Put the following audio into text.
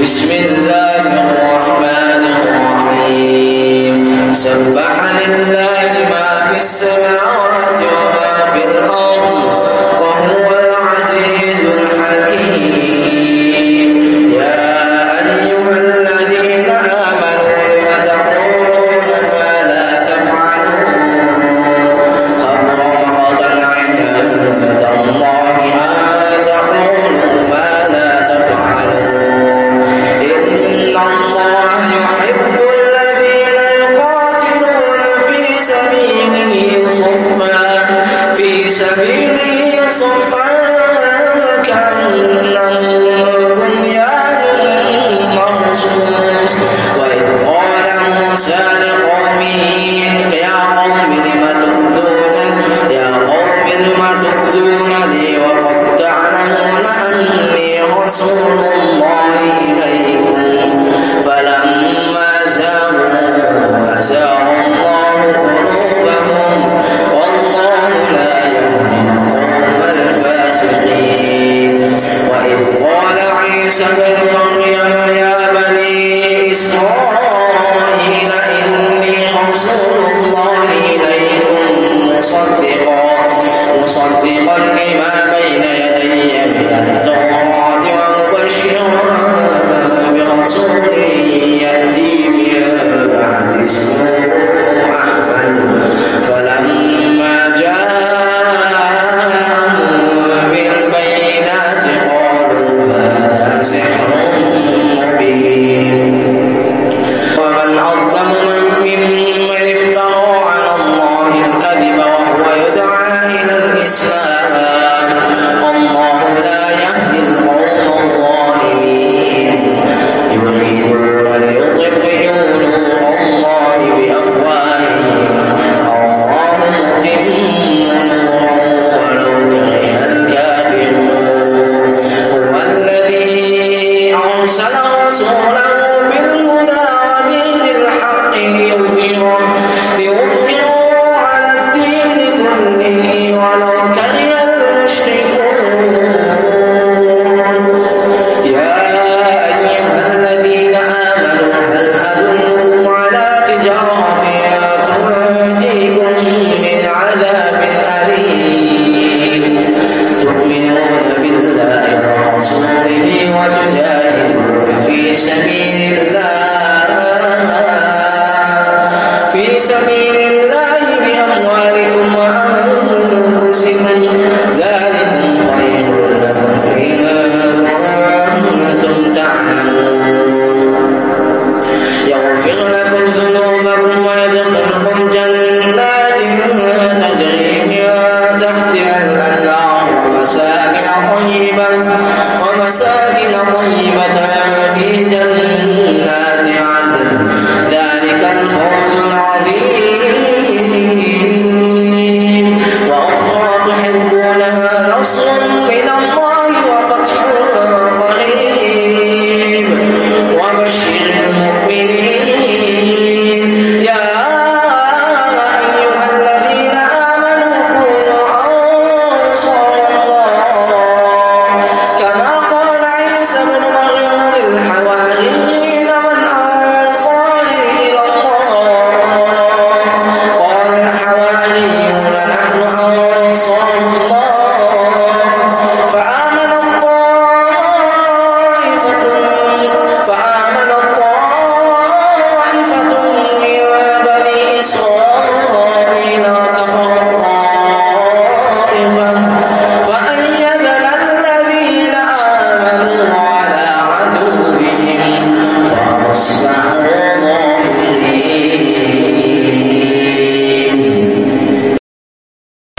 بسم الله الرحمن الرحيم سبح لله ما في السماوات وما في الأرض وهو العزيز الحكيم يا أيها الذين آمنوا لم تقولون ما لا تفعلون كبر مقتا عند الله أن تقولوا ما لا تفعلون إن الله يحب الذين يقاتلون في سبيله صفا كأنهم بنيان مرصوص وإذ قال موسى لقومه يا قوم لم تؤذونني وقد تعلمون أني رسول الله إليكم فلما زاغوا أزاغ الله قلوبهم والله لا يهدي القوم الفاسقين وإذ قال عيسى بن مريم يا بني إسرائيل إني رسول الله إليكم مصدقا لما بين يدي من التوراة ومبشرا برسول يأتي من بعد اسمه أحمد فلما جاءهم بالبينات قالوا هذا سحر مبين ومن أظلم ممن افترى على الله الكذب وهو يدعى إلى الإسلام والله لا يهدي القوم الظالمين يريدون ليطفئوا نور الله بأفواههم الله متم نوره ولو كره الكافرون هو الذي أرسل رسوله بالهدى ودين الحق ليظهره على الدين كله ولو كره المشركون يا أيها الذين آمنوا هل أدلكم على تجارة تنجيكم من عذاب أليم تؤمنون بالله ورسوله وتجاهدون في سبيل الله بأموالكم وأنفسكم ذلكم خير لكم إن كنتم تعلمون يغفر لكم ذنوبكم ويدخلكم جنات تجري من تحتها الأنهار ومساكن طيبة